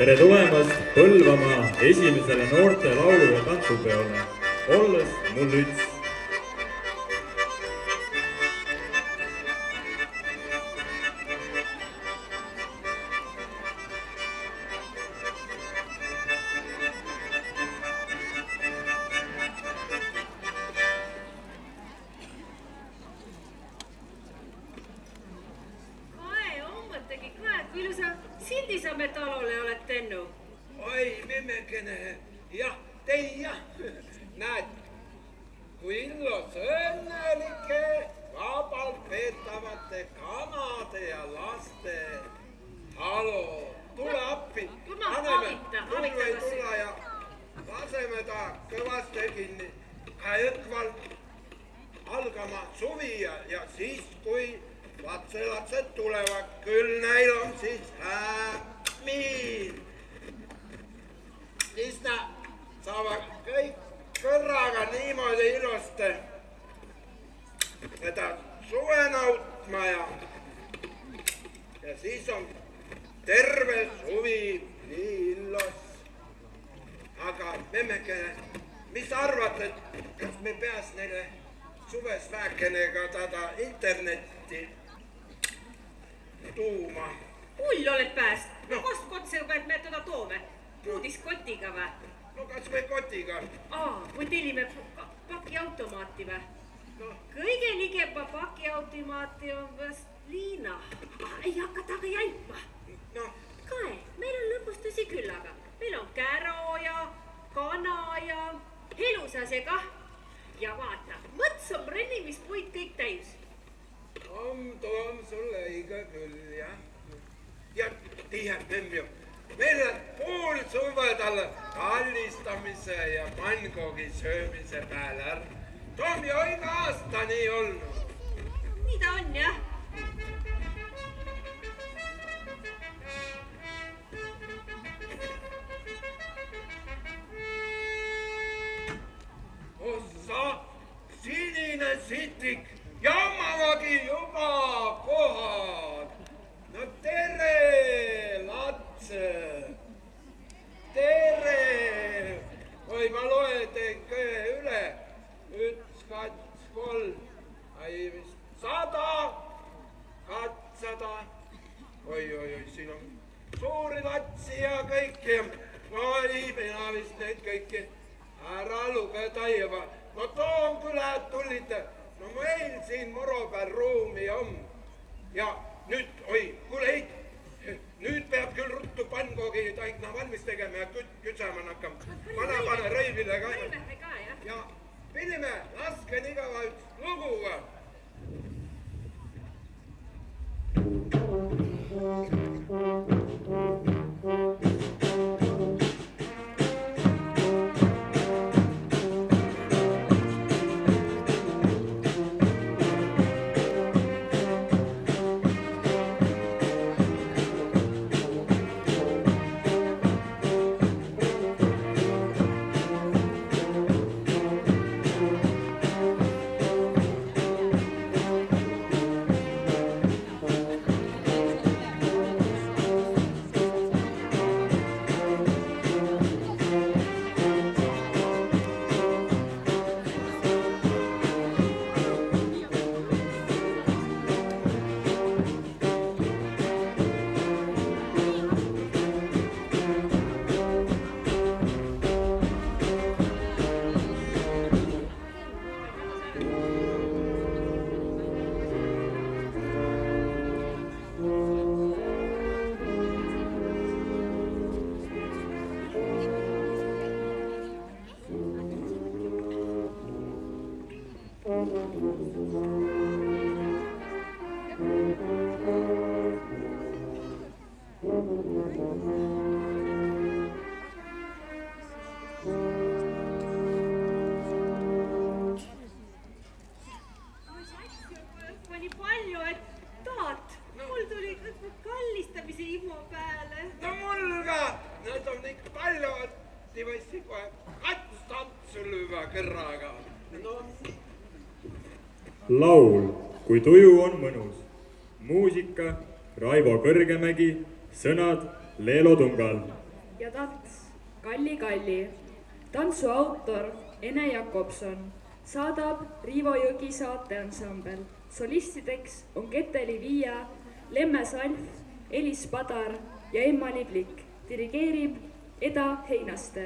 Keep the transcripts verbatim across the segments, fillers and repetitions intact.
tere tulemast Põlvamaa esimesele noorte laulu- ja tantsupeole. Olles mul üts. Sildisamme talolle olet tennu. Oi, memmekene. Jah, teie. Näed, kui illos õnnelike vabalt veetavate kanade ja laste. Halo, tule appi. Ma avita, avita kas... Tule ja laseme ta kõvasti kinni. Õkvalt algama suvi ja, ja siis, kui lapselatsed tulevad, küll neil on siis hämmiin. Siis nad saavad kõik kõrraga niimoodi ilusti seda suve nautma ja, ja siis on terve suvi nii illos. Aga memmekene, mis arvad, et kas me peas neile suves väikenega tada internetti tuuma? Hull oled pääst. No. Kost kotsega pead me teda toome? Puudis kotiga vä? No kas me kotiga? Aa, või tellime pakiautomaati vä? No. Kõige ligepa pakiautomaati on vast Liina. Ei hakka taga jäntma. No. Kae, meil on lõpus tõsi küllaga. Meil on käro ja kana ja helusase kah. Ja vaata, mõts on brennimispuid kõik täis. On toom sulle õige küll, jah. Ja tiiä, memmi, meil on pool suve talle kallistamise ja mangogi söömise peale ära. Toom ju õige aasta nii olnud. Nii ta on, jah. Ossa, sinine sitik. Jammavagi juba kohad. No tere, latse. Tere. Oi, ma loen teid kõhe üle. Üks, kats, kolm. Ai, vist sada. Katsada. Oi, oi, oi, siin on suuri latsi ja kõiki. Oi, mina vist neid kõiki ära lugeda ei jõua. No toon külad tulite. No meil siin moro peal ruumi on. Ja nüüd, oi, kuule heit, nüüd peab küll ruttu pannkoogi taigna valmis tegema ja küt, kütsaman hakkam. Pane, pane rõivile ka. Rõivehe ka, jah. Ja Pilime, laske nii kaua üks lugu. Oli palju, et taat. Mul tuli kallistamise imu peale. No mul ka. Nad on ikka palju, et ei võisi kohe kats tantsu lüüa kõrraga. No. Laul, kui tuju on mõnus. Muusika Raivo Kõrgemägi, sõnad Leelo Tungal. ja tants Kalli Kalli. Tantsu autor Ene Jakobson. Saadab Riivo Jõgi saateansambel. Solistideks on Keteli Viia, Lemme Salf, Elis Padar ja Emmani Plikk. Dirigeerib Eda Heinaste.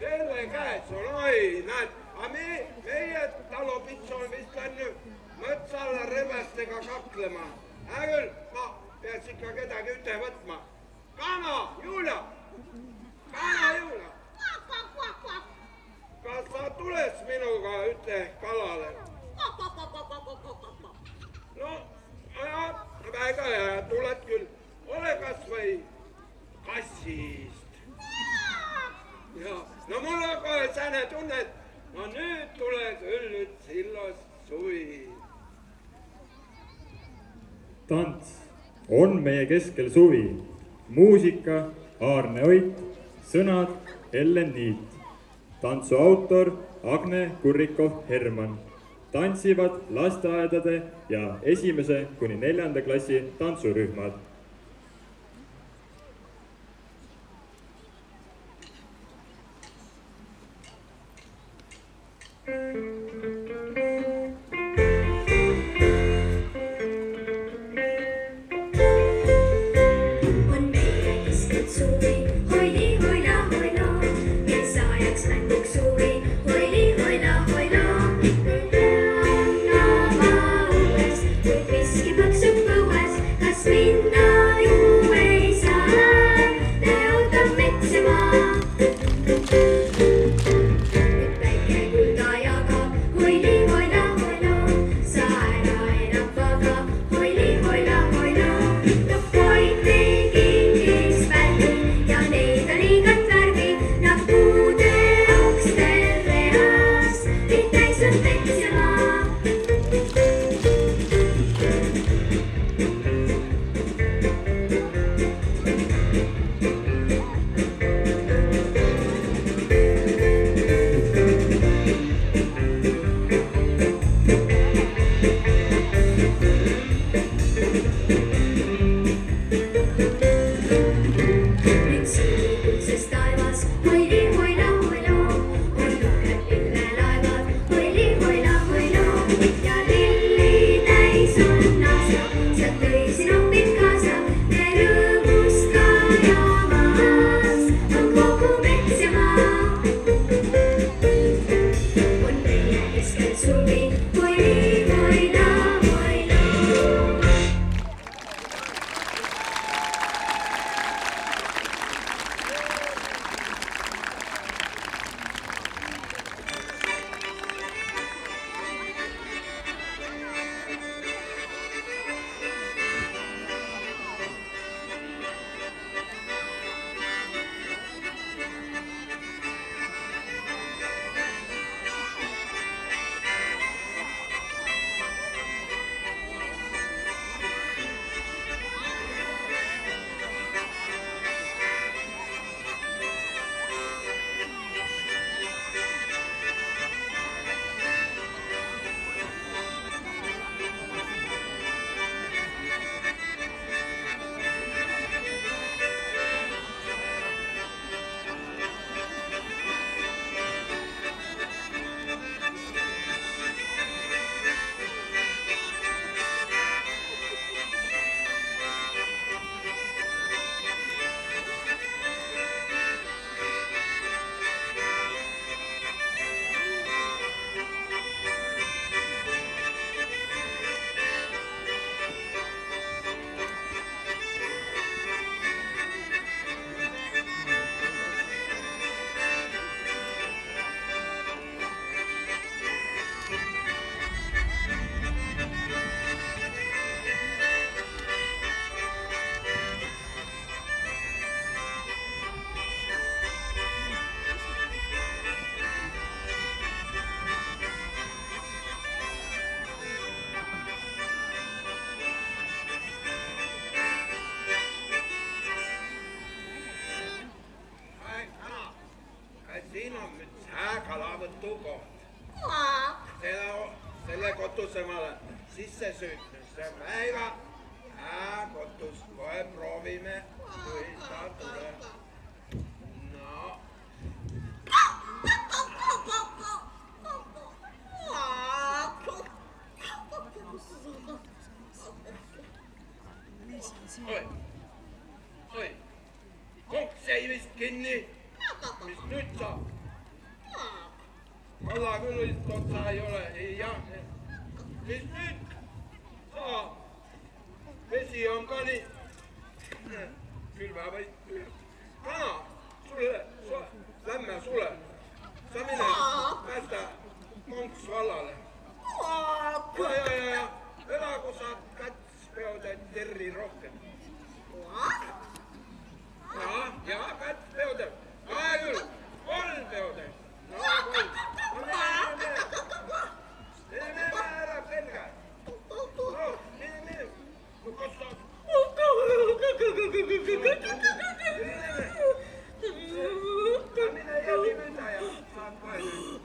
selle käes on, oi, näed, aga me, meie talupits on vist läinud mõtsalla rebestega kaklema. Hää küll, ma peaks ikka kedagi üte võtma. Kana, Julia! Kana, Julia! Kas sa tules minuga üte kalale? No, ja, väga hea, tuled küll. Ole kas või kassist. Ja, no mul on kohe sääne tunne, et no nüüd tuleb küll sillost suvi. Tants on meie keskel suvi. Muusika Aarne Oit, sõnad Ellen Niit. Tantsu autor Agne Kurrikoff-Herman. Tantsivad lasteaedade ja esimese kuni neljanda klassi tantsurühmad. Selle kotuse ma olen sisse süütnud, see on väga hää kotus, kohe proovime, kui ta tuleb. No. Oi, oi, konks jäi vist kinni, mis nüüd saab? alla küll otsa ei ole. Jah, mis nüüd? Saa, vesi on ka nii. Külva või? Kana, sulle, lämme sulle. Sa mine päästa Monks vallale. Ja, ja, ja, ja. Elagu sa katspeode terri rohkem. Ja, ja, katspeode. Kahe küll, kolm peode. No, kolm. No, mine, mine, mine. Mine, mine, mine, ära selga. No, mine, mine. No, kas sa... Mine ja nimeda ja saad kohe nüüd.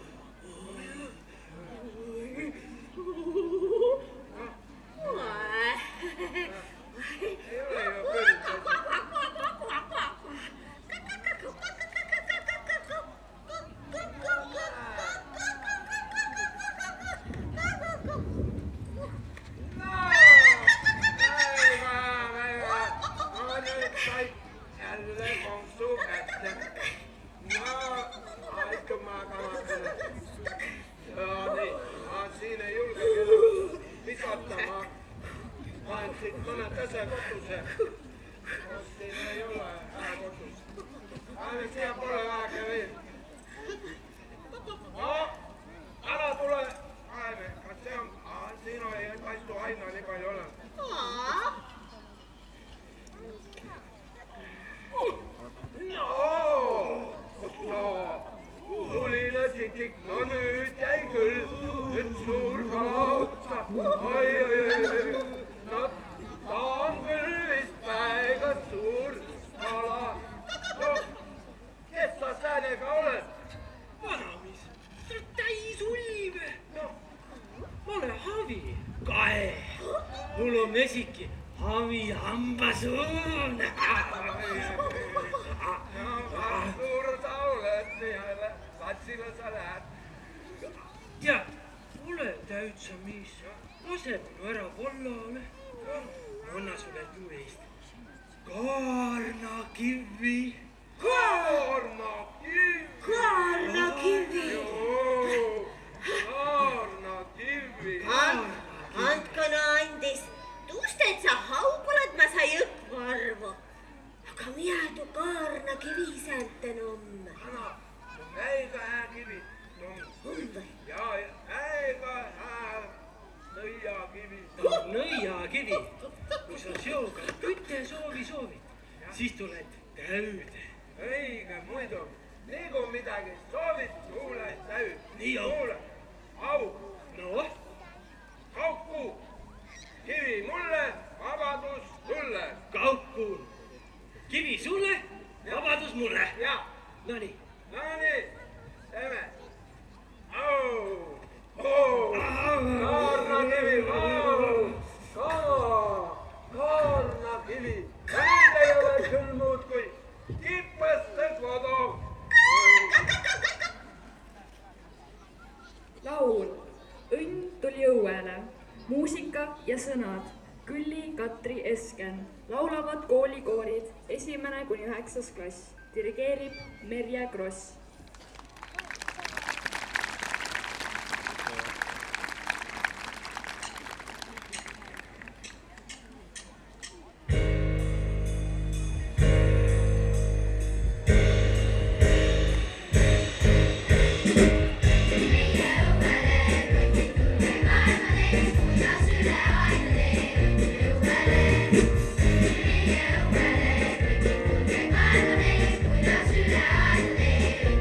Ei ole ju küll. Jälle konksu kätte. No, aika ma kavatselen. Ja niin, mä siinä ei julke kyllä pikattamaan. Vain sit monen tässä kotuseen. Jos siinä ei ole hää kotus. Aina siellä puolella vähän kävi. No, älä tule. Aime, kas se on. Ah, siinä ei paistu aina niin paljon ole. No, no, tuli näsitik, no nüüd jäi küll, nüüd suur kala otsa, oi, oi, oi, no ta on küll vist väga suur kala. No, kes sa säänega oled? Vanamis, sa oled täis ulme. No, Ma olen Havi. Kae, mul on mesiki Havi hambasuun. no, suur sa oled, Mihhaile, satsile sa lähed. Tead, ole täitsa mis, lase minu ära vallale. Anna sulle tuu eest kaarnakivi. Kaarnakivi! Kaarnakivi! Joo, kaarnakivi! Andko no andis. Tuust, et sa haugulad, ma sai õppu arvu. Aga mina tuu kaarnakivi säänten on. Anna, väiga hää kivi. On või? Ja, väiga hää nõiakivi. Nõiakivi, kui sa seoga kütte soovi soovid, siis tuled täüde. Õige, muidu. Nii kui midagi soovid, kuule täyd. Nii on. Kuule, au, No, kauku. Kivi mulle, vabadus sulle. Kauku. Kivi sulle, vabadus mulle. Ja, Nonii. no nii, teeme. Au, au, kaarnakivi, au, kaa, kaarnakivi. Ja nüüd ei ole küll muud kui kipeste kodu. laul Õnn tuli õuele, muusika ja sõnad Külli Katri Esken, laulavad koolikoorid esimene kuni üheksas klass, dirigeerib Merje Kross. Thank you.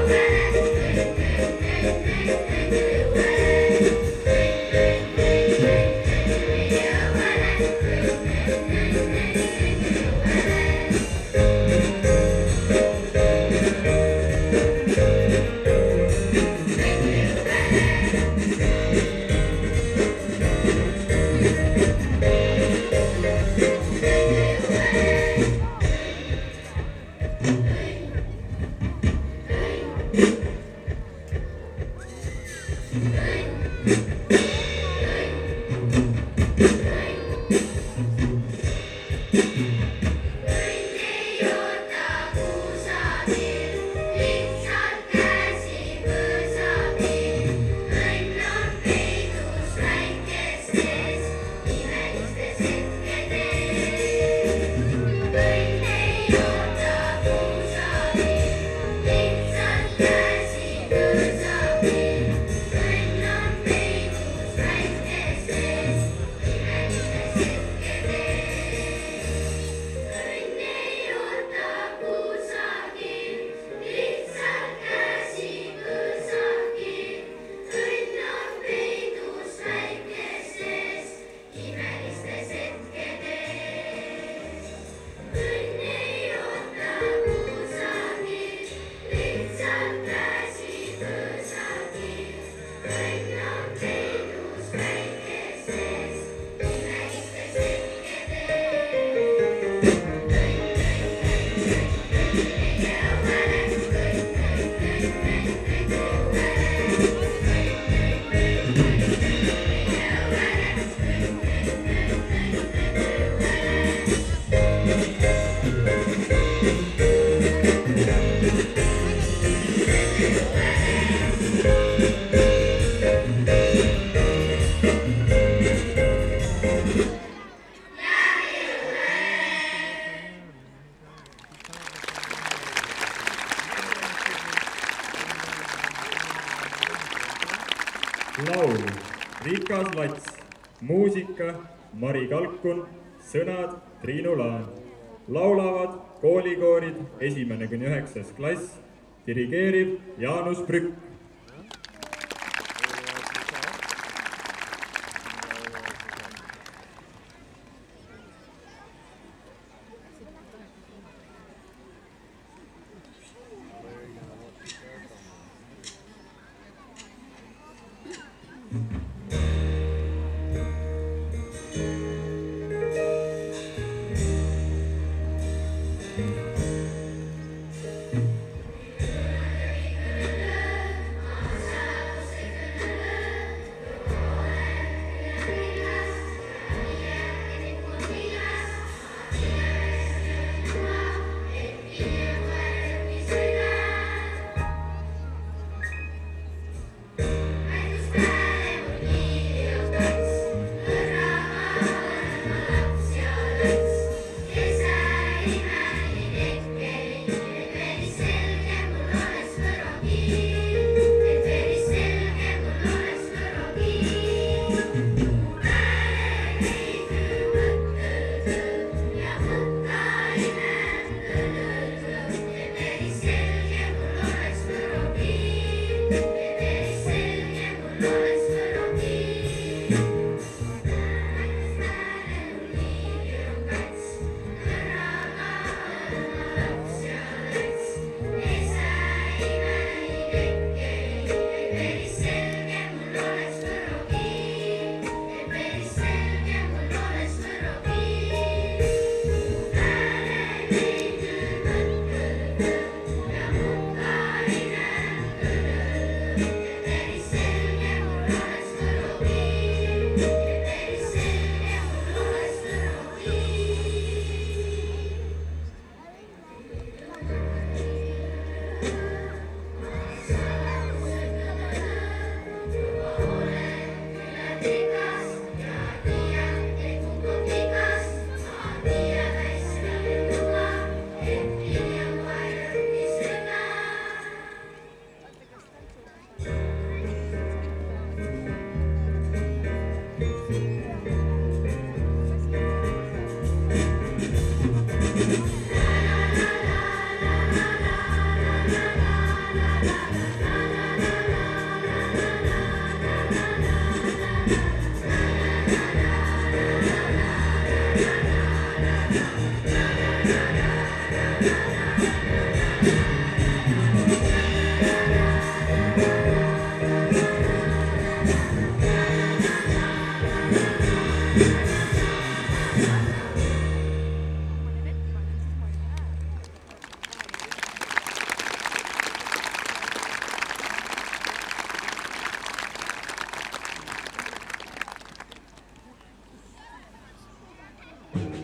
laul Rikas Lats, muusika Mari Kalkun, sõnad Triinu Laan. Laulavad koolikoorid esimene kuni üheksas klass, dirigeerib Jaanus Prükk.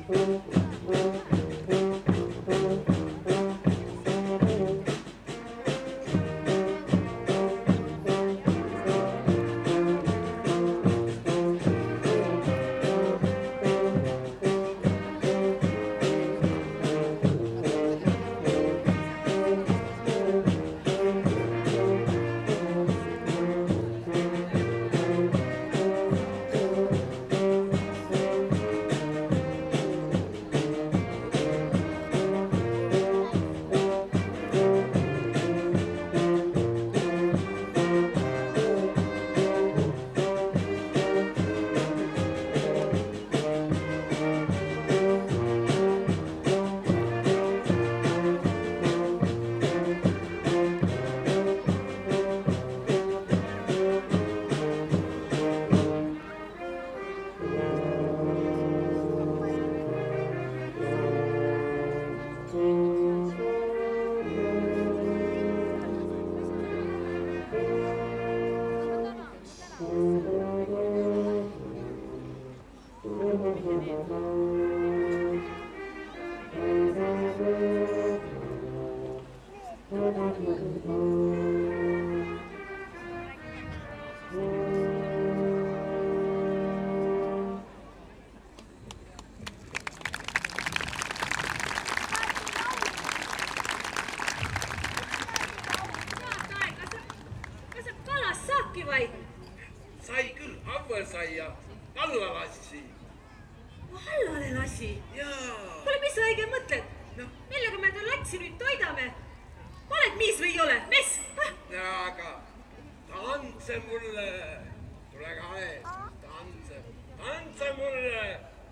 Sai küll, Avvel sai ja alla lassi. Allale lasi? Jaa. Kuule, mis sa õige mõtled? No. Millega me ta lätsi nüüd toidame? Oled miis või ei ole? Mess? Ah? Ja, aga tantse mulle. Tule kahe. Tantse. Tantse mulle.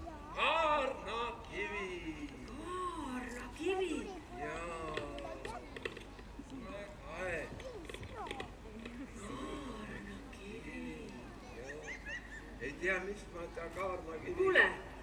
Kaarnakivi. Kaarnakivi? Jaa. Tule kahe. Ei tea, mis ma ta kaarnakivi. Kuule,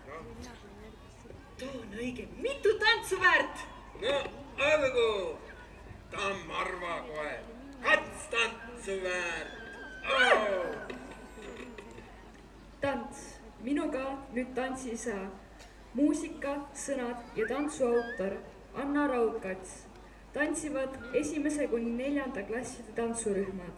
too on õige mitu tantsu väärt. No, olgu, ta on Marva kohe. Kats tantsu väärt. Oh. Tants, minuga nüüd tantsisa. Muusika, sõnad ja tantsu autor Anna Raudkats. Tantsivad esimese kuni neljanda klasside tantsurühmad.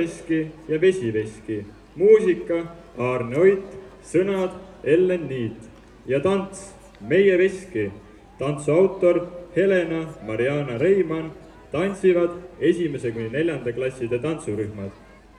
veski ja vesiveski. Muusika Aarne Oit, sõnad Ellen Niit ja tants Meie veski. Tantsu autor Helena Mariana Reimann, tantsivad esimese kuni neljanda klasside tantsurühmad.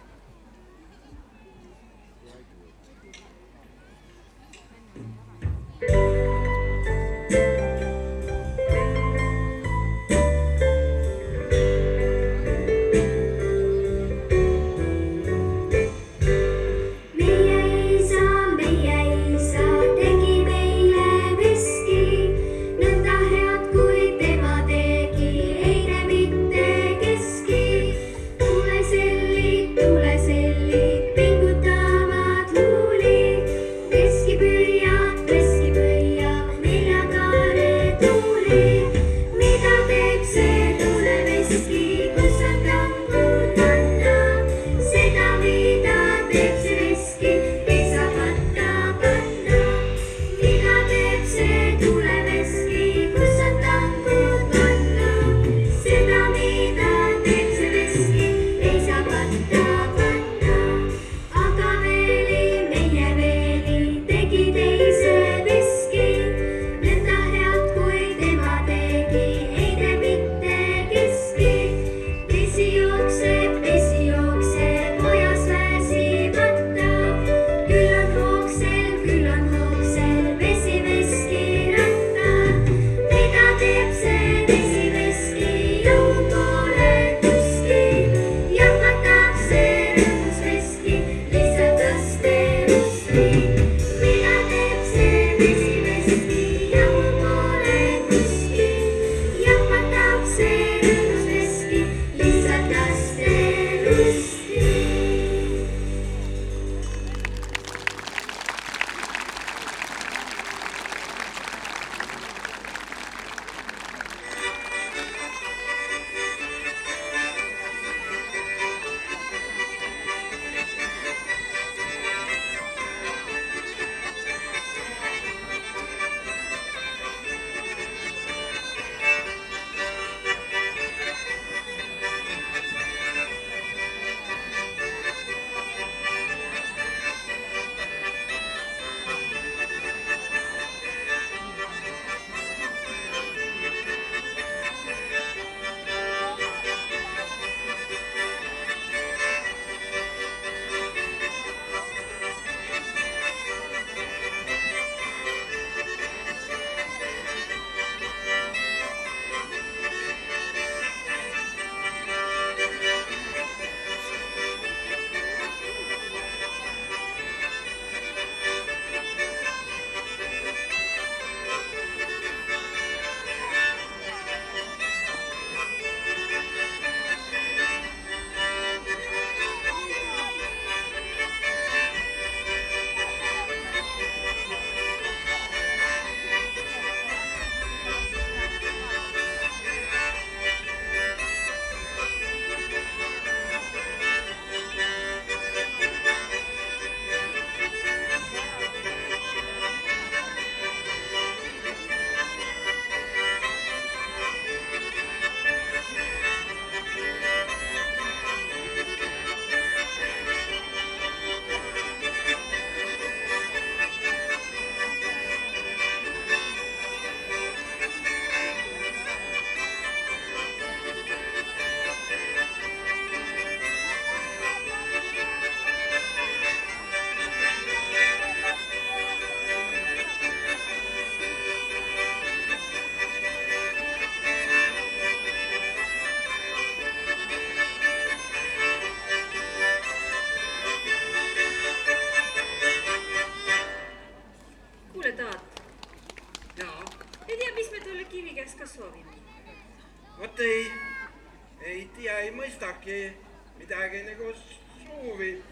midagi, midagi nagu suuvi.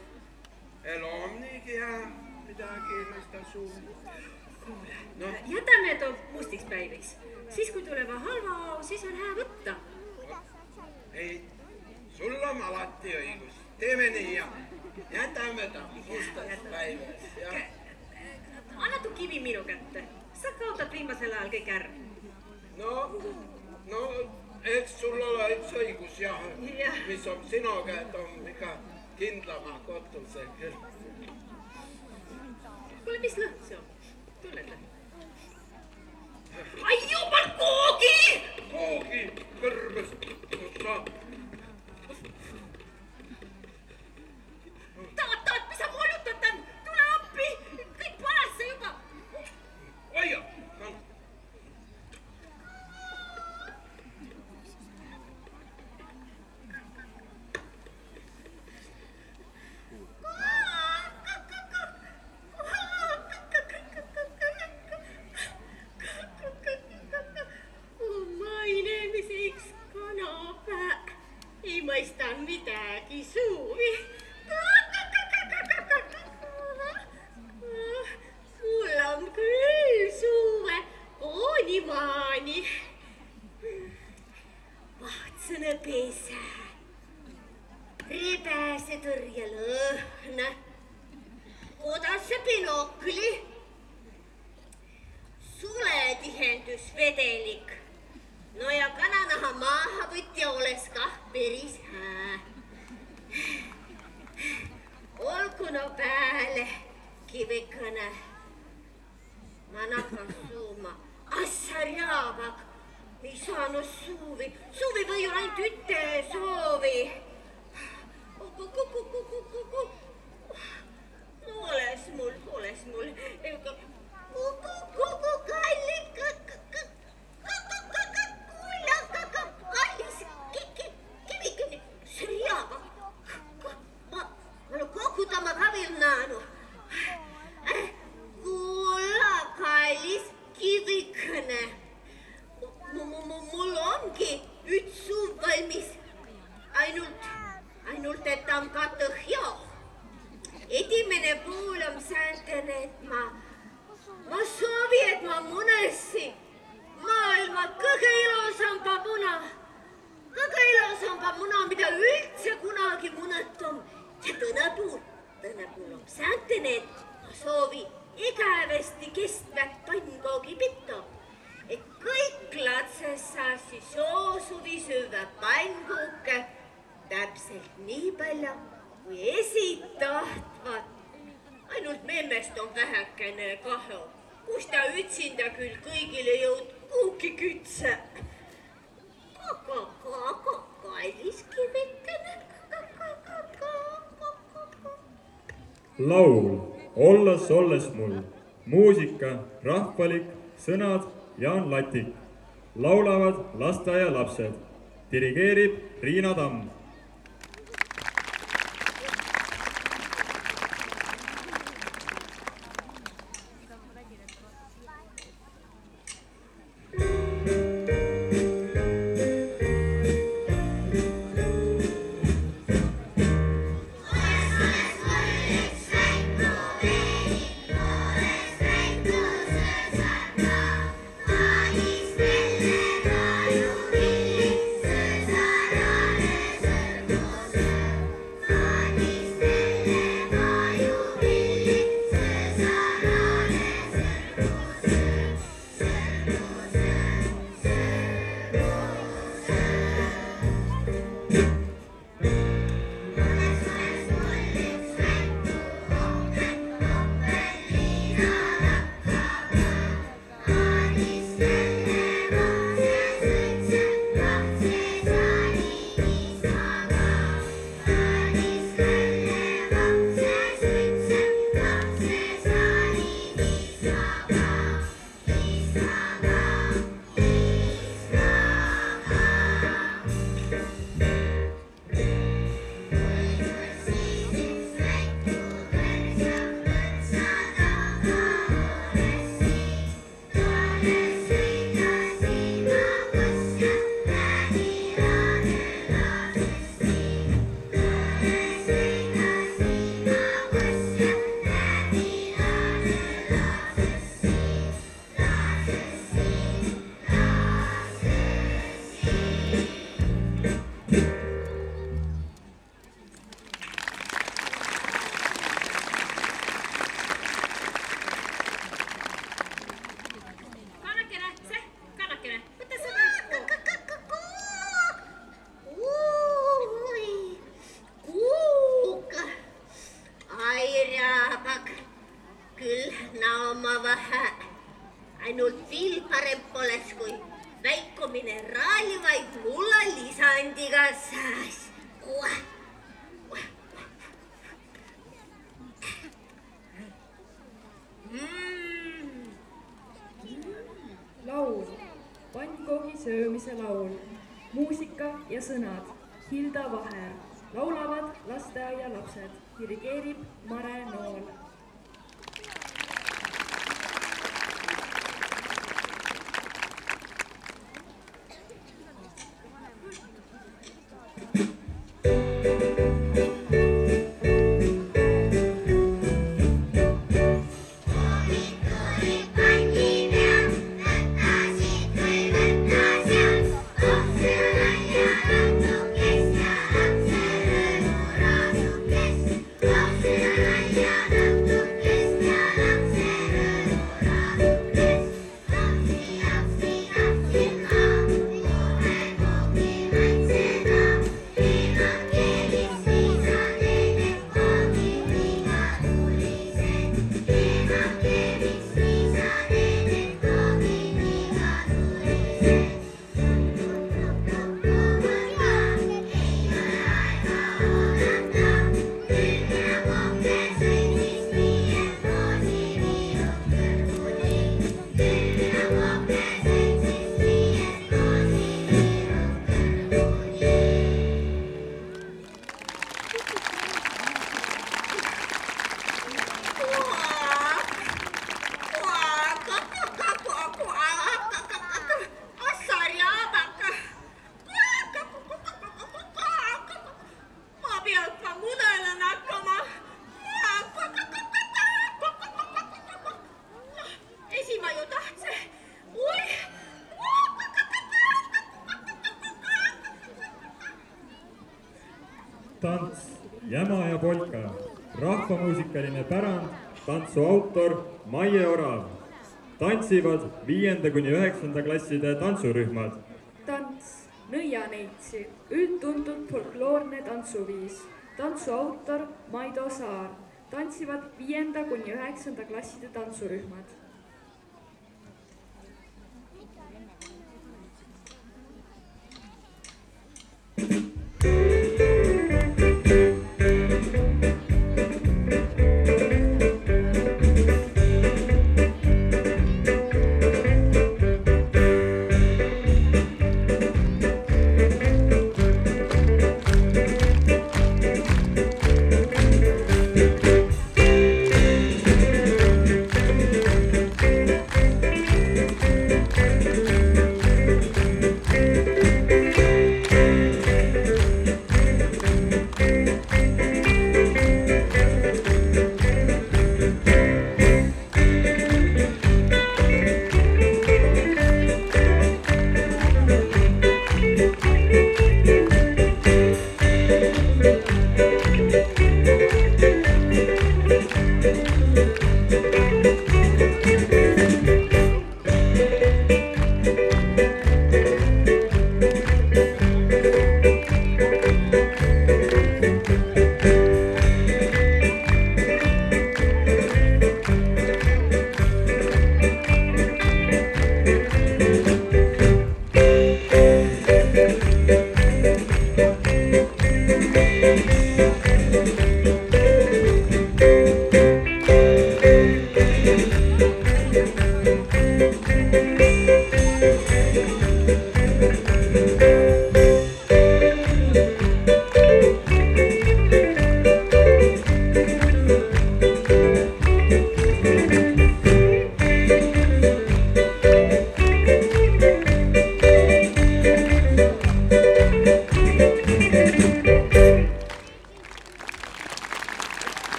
Elom niigi hea, midagi mõista suuvi. Kuule, no. jätame too mustiks päiviks. Siis kui tuleva halva, siis on hää võtta. Ei, sul on alati õigus. Teeme nii ja jätame ta mustaks päivaks. Ja. Anna tuu kivi minu kätte. Sa kaotad viimasel ajal kõik ära. No, no, eks sul ole üks õigus ja, ja. mis on sinu käed on ikka kindlama kotuse küll. Kuule, mis lõhn see on? Tunned? Ai jumal, koogi! Koogi kõrbes. Taat, taat, mis sa molutatan? Tule appi! Kõik valasse juba! Oia! Ei mõistan midagi suuvi. Mul on küll suve koonimaani. Vahtsõne pesä. Rebäse tõrje lõhna. Kodasse binokli. Suletihendusvedelik. No ja kananaha maahavõtja oles kah peris hää. Olgu no pääle kivikõne. Ma nakas suuma. Assarjaavak. Ei saanud suuvi. Suuvi või ju ainult üte soovi. No oles mul, oles mul. Kuku kalli. Kallis kivikene. Särjaava. Ma olen kokutama kavilnaanu. Kulla kallis kivikene. Mul ongi üks suv valmis. Ainult, ainult, et on katõhja. Edimene pool on säänten, et ma, ma soovi, et ma munessi. Maailma kõige ilosamba muna. Kõige ilosamba muna, mida üldse kunagi munetum. Ja tõnepuul, tõnepuul on säänten, et ma soovi igavesti kestvat pannkoogi pitto. Et kõik latses saasi soosuvi süüa pannkuuke täpselt nii palju, kui esitahtvad. Ainult memmest on vähäkene kahju. Kus ta ütsinda küll kõigile jõud kuuki kütse. Kaka, kaka, kallis kivikene. Laul Olles, olles mul. Muusika, rahvalik, sõnad Jaan Latik. Laulavad lasteaialapsed. Dirigeerib Riina Tamm. Thank you. küll naama vähe. Ainult viil parem poles kui väiku mineraali, vaid mulla lisandiga sääs. Mm. laul, pannkoogi söömise laul, muusika ja sõnad, Hilda Vaher, laulavad lasteaialapsed, dirigeerib Mare Nool. Tants, jäma ja polka, rahvamuusikaline pärand, tantsu autor Maie Orav. Tantsivad viienda kuni üheksanda klasside tantsurühmad. Tants, nõianeitsi, üldtuntud folkloorne tantsuviis, tantsu autor Maido Saar. Tantsivad viienda kuni üheksanda klasside tantsurühmad.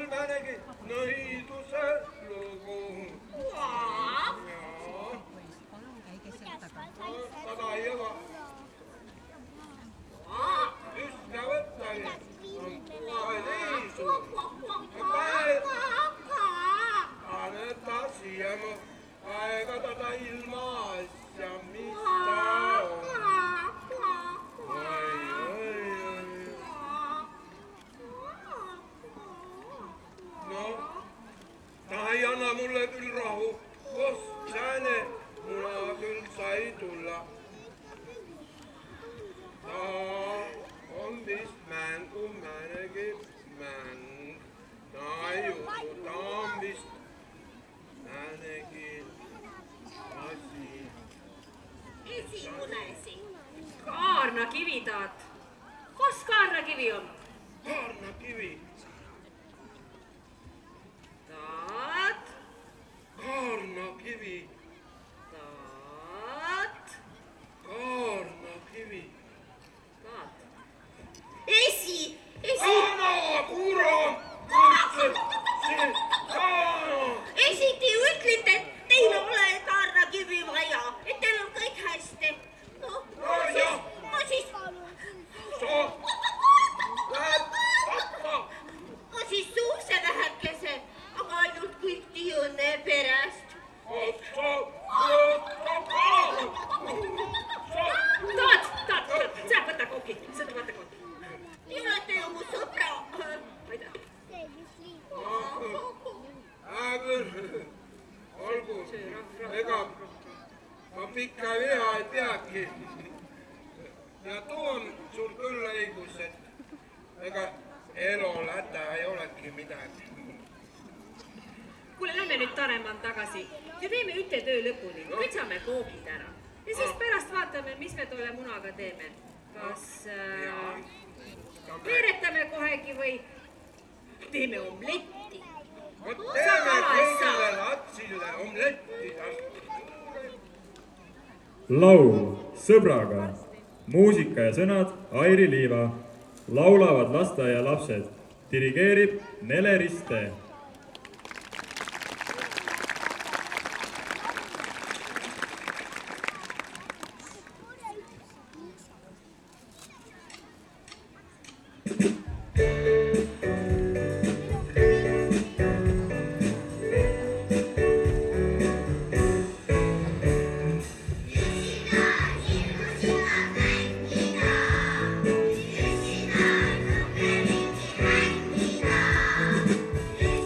mul mõnegi nõiduse lugu. Sada ei jõua. Just ka võttagi. On kohe liisu. Aneta siia mu aega tada ilma asja, mis ta on. Oi, oi, oi. No, ta ei anna mulle küll rahu. Kos sääne muna küll sai tulla. Ta on vist mängu määnegi mäng. Ta ei usu, ta on vist määnegi asi. Esimune esi. Kaarnakivi taat. Kos kaarnakivi on? Kaarnakivi. Taat. Kaarnakivi. Taat. Kaarnakivi. Taat. Esi, esi. Kaana, kuro! Ütleb see Kaana! Esi, te ütlete, et teil ole kaarnakivi vaja, et teil on kõik hästi. No, No jah. ma siis, Sa lähed tappa! ma siis suuse vähekese, aga ainult kõiki õnne pärast. Sa võtta ka! Taat, taat, taat. Sä võta koki. Seda võta koki. Te olete ju mu sõbra. Ma ei tea. Hää küll. Olgu. Ega ma pikka viha ei peagi. Ja too on sul küll õigus, et ega elul häda ei olegi midagi. Kuule, lähme nüüd Taremaan tagasi ja teeme üte töö lõpuni. Võtsame koogid ära. Ja siis pärast vaatame, mis me tolle munaga teeme. Kas äh, veeretame kohegi või teeme omletti. Vot teeme kõigile latsidele omletti. laul Sõbraga, muusika ja sõnad Airi Liiva, laulavad lasteaialapsed, dirigeerib Nele Riste. Mängida,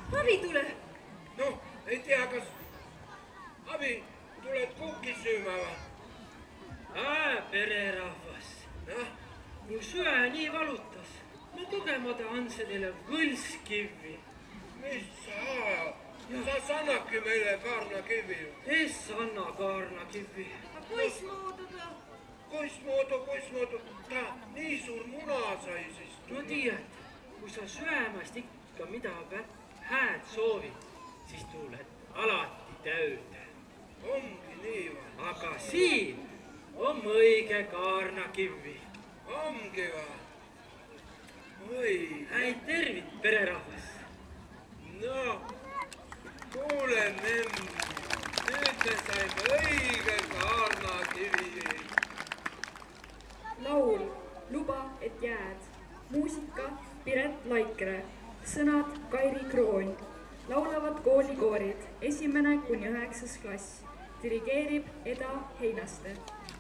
Avi tuleb. noh, ei tea, kas Avi tuled kuki sööma või? Ää, pererahvas. Jah, Mul süe nii valutas. Ma kogemata andsin teile võlskivi. mis sa ajad? Sa sannadki meile kaarnakivi ju. Es anna kaarnakivi. Kuismuudu ta? Kuismuudu, kuismuudu, ta nii suur muna sai siis. No tiiad, kui sa süämast ikka mida hääd soovid, siis tuled alati täüde. Ongi nii või? Aga siin on õige kaarnakivi. Ongi või? Oi, Häid tervit, pererahvas. no, kuule memm, nüüd me saime õige kaarnakivi. laul Luba, et jääd. muusika Piret Laikre, sõnad Kairi Kroon. laulavad koolikoorid esimene kuni üheksas klass. dirigeerib Eda Heinaste.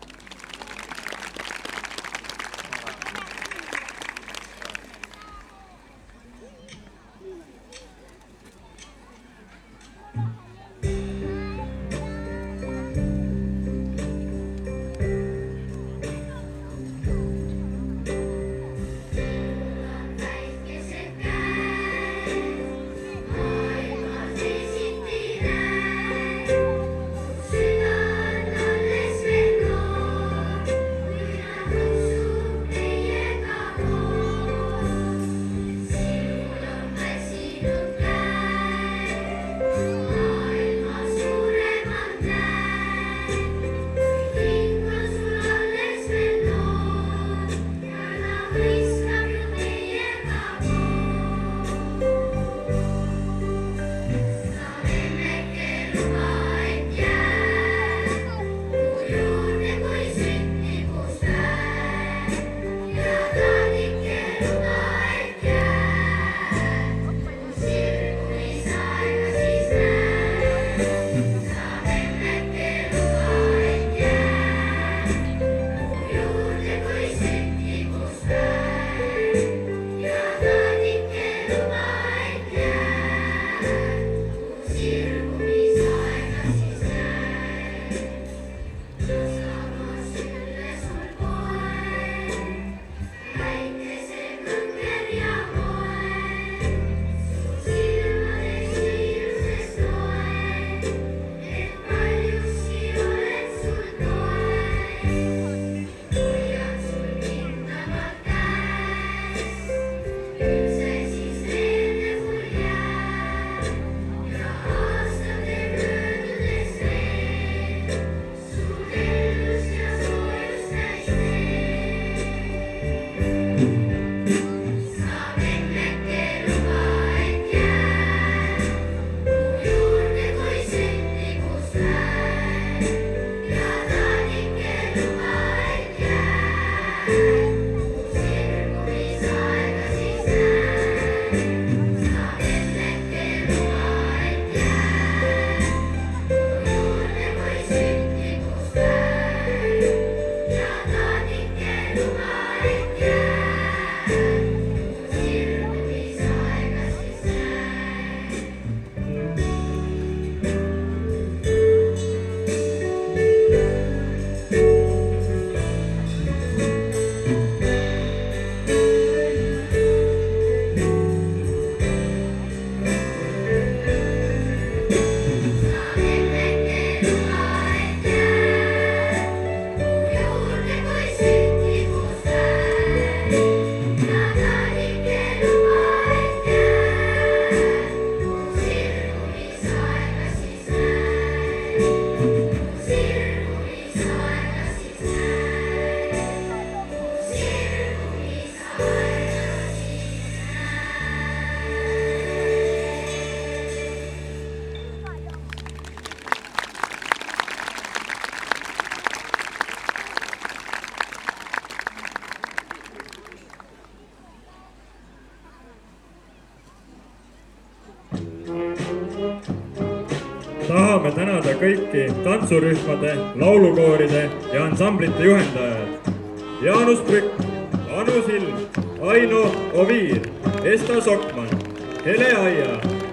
tahame tänada kõiki tantsurühmade, laulukooride ja ansamblite juhendajad. Jaanus Prükk, Anu Silm, Aino Oviir, Esta Sokman, Hele Aia,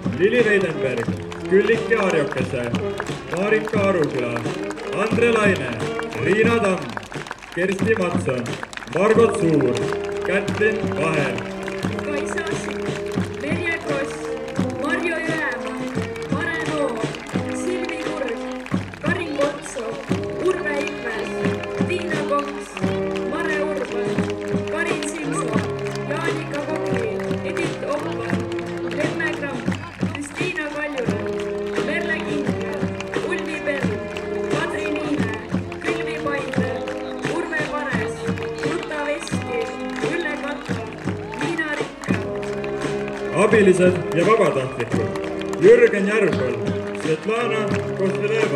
Lili Veidenberg, Külliki Arjokese, Marika Aruküla, Andre Laine, Riina Tamm, Kersti Matson, Margot Suur, Kätlin Vaher, Kaisa Sitt, Merje Kross, Marjo Jõemaa, Mare Noor, Silvi Kurg, Karin Kotsov, Urve Ilves, Tiina Kongs, Mare Urban, Karin Simson, Jaanika Kokli, Edith Opper, Lemme Gramm, Kristiina Kaljula, Merle Kindler, Ulvi Perl, Kadri Niine, Külvi Paide, Urve Pares, Ruta Veski, Ülle Katto, Liina Rikka. abilised ja vabatahtlikud, Jürgen Järvel, Svetlana Kosteleva,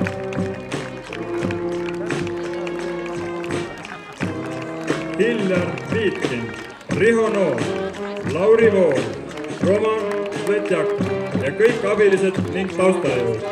Hiljar Viitkind, Riho Noor, Lauri Vool, Roman Svetjak ja kõik abilised ning taustajõud.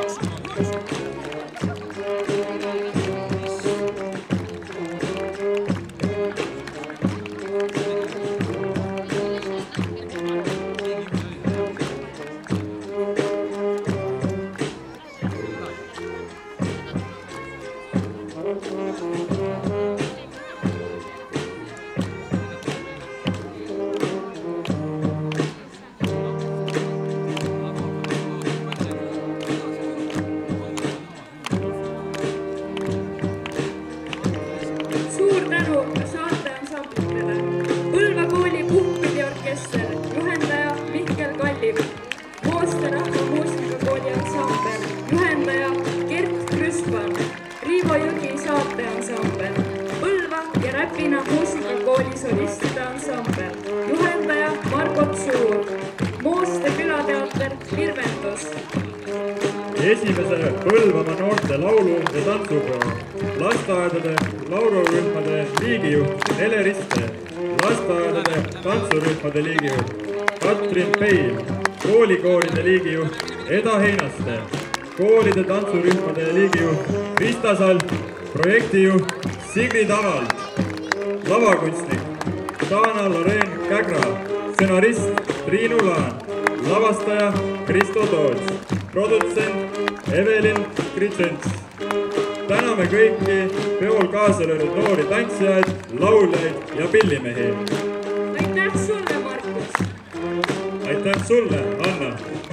Suur tänu saateansamblitele. Põlva kooli puhkpilliorkester, juhendaja Mihkel Kallim. Mooste rahva muusikakooli ansambel, juhendaja Gert Krüspan. Riivo Jõgi saateansambel. Põlva ja Räpina muusikakooli solistide ansambel, juhendaja Margot Suur. Mooste külateater Virvendus. Esimese Põlvamaa noorte laulu- ja tantsupeo, lasteaedade laulurühmade liigijuht Ele Riste, lasteaedade tantsurühmade liigijuht Katrin Peil, koolikoolide liigijuht Eda Heinaste, koolide tantsurühmade liigijuht Krista Salt, projektijuht Sigrid Avald, lavakunstnik Dana Loreen Kägra, stsenarist Triinu Laan, lavastaja Kristo Toots, produtsent Evelin Kritsents. Täname kõiki peol kaasa löönud noori tantsijaid, lauljaid ja pillimehi. Aitäh sulle, Markus! Aitäh sulle, Anna!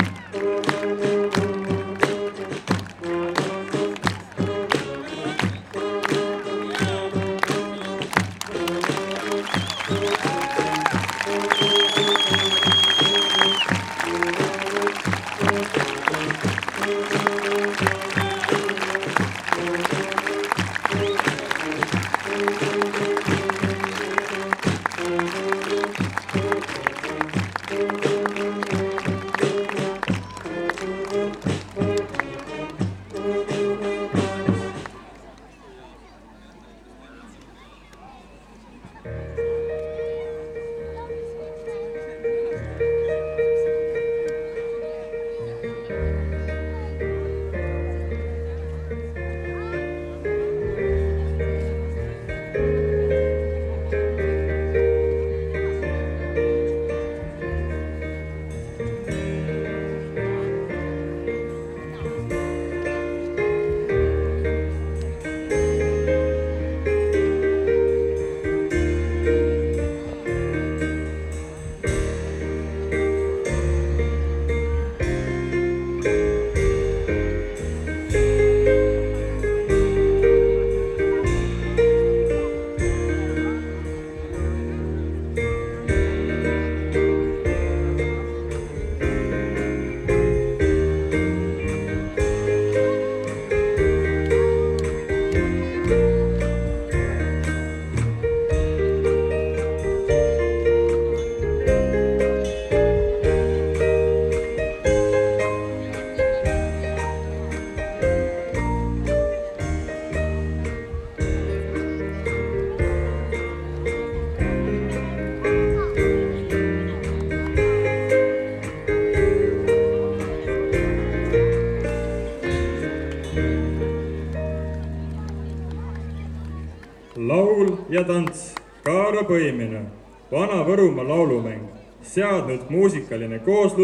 laul ja tants, Kaara põimine, Vana-Võrumaa laulumäng, seadnud muusikaline kooslus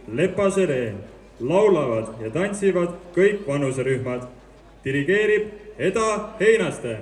Lepase ree. Laulavad ja tantsivad kõik vanuserühmad. Dirigeerib Eda Heinaste.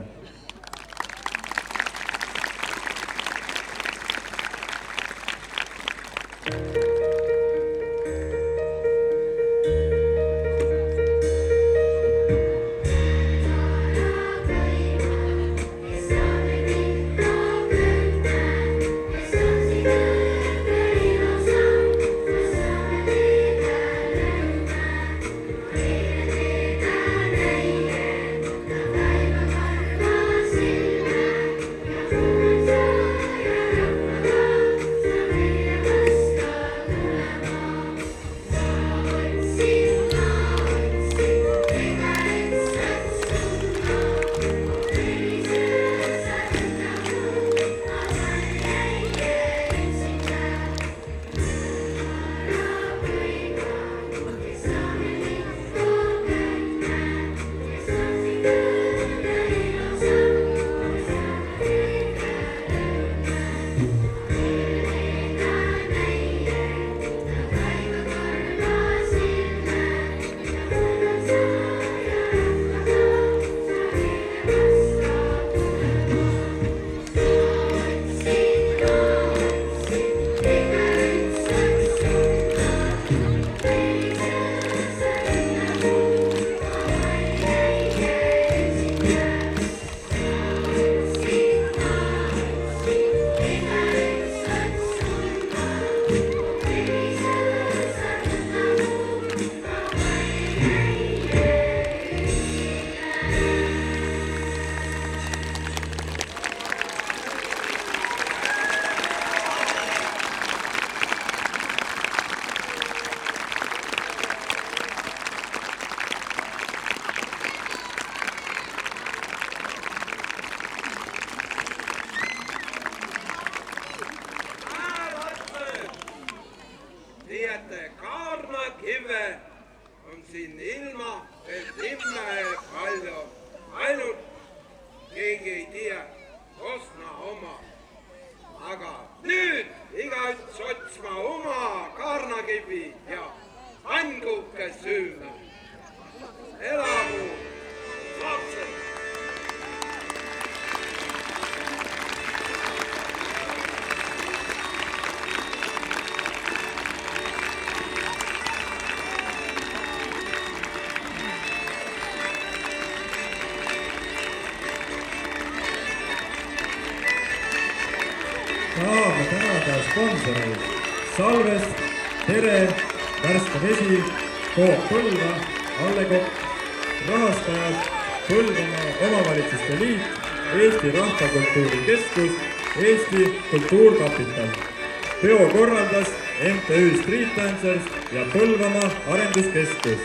Tahame tänada sponsoreid Salvest, Tere, Värske Vesi, Coop Põlva, Allekopp, rahastajad Põlvamaa Omavalitsuste Liit, Eesti Rahvakultuuri Keskus, Eesti Kultuurkapital. Peo korraldas M T Ü Street Dancers ja Põlvamaa Arenduskeskus.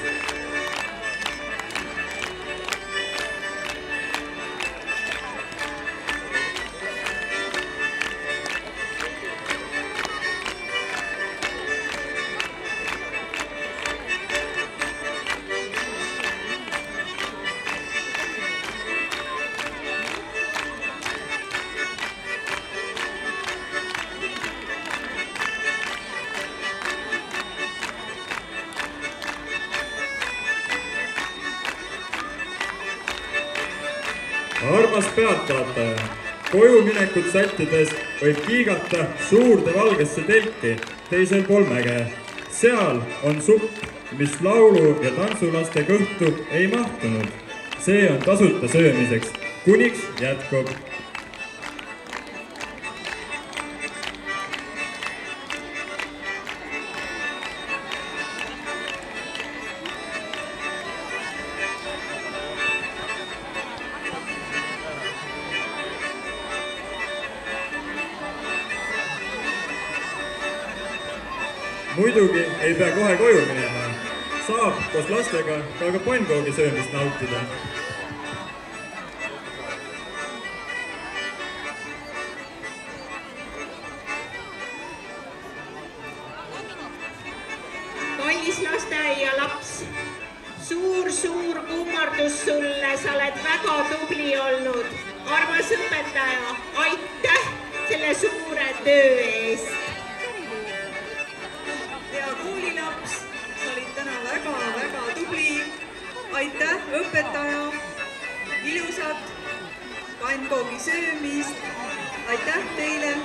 Armas pealtvaataja, koju minekut sättides võib kiigata suurde valgesse telki teisel pool mäge. Seal on supp, mis laulu- ja tantsulaste kõhtu ei mahtunud. See on tasuta söömiseks, kuniks jätkub. Muidugi ei pea kohe koju minema. Saab koos lastega ka ka pannkoogi söömist nautida. Kallis lasteaia laps, suur-suur kummardus sulle, sa oled väga tubli olnud. Armas õpetaja, aitäh selle suure töö eest. Ja kuulilapsed. bingogi söömist. aitäh teile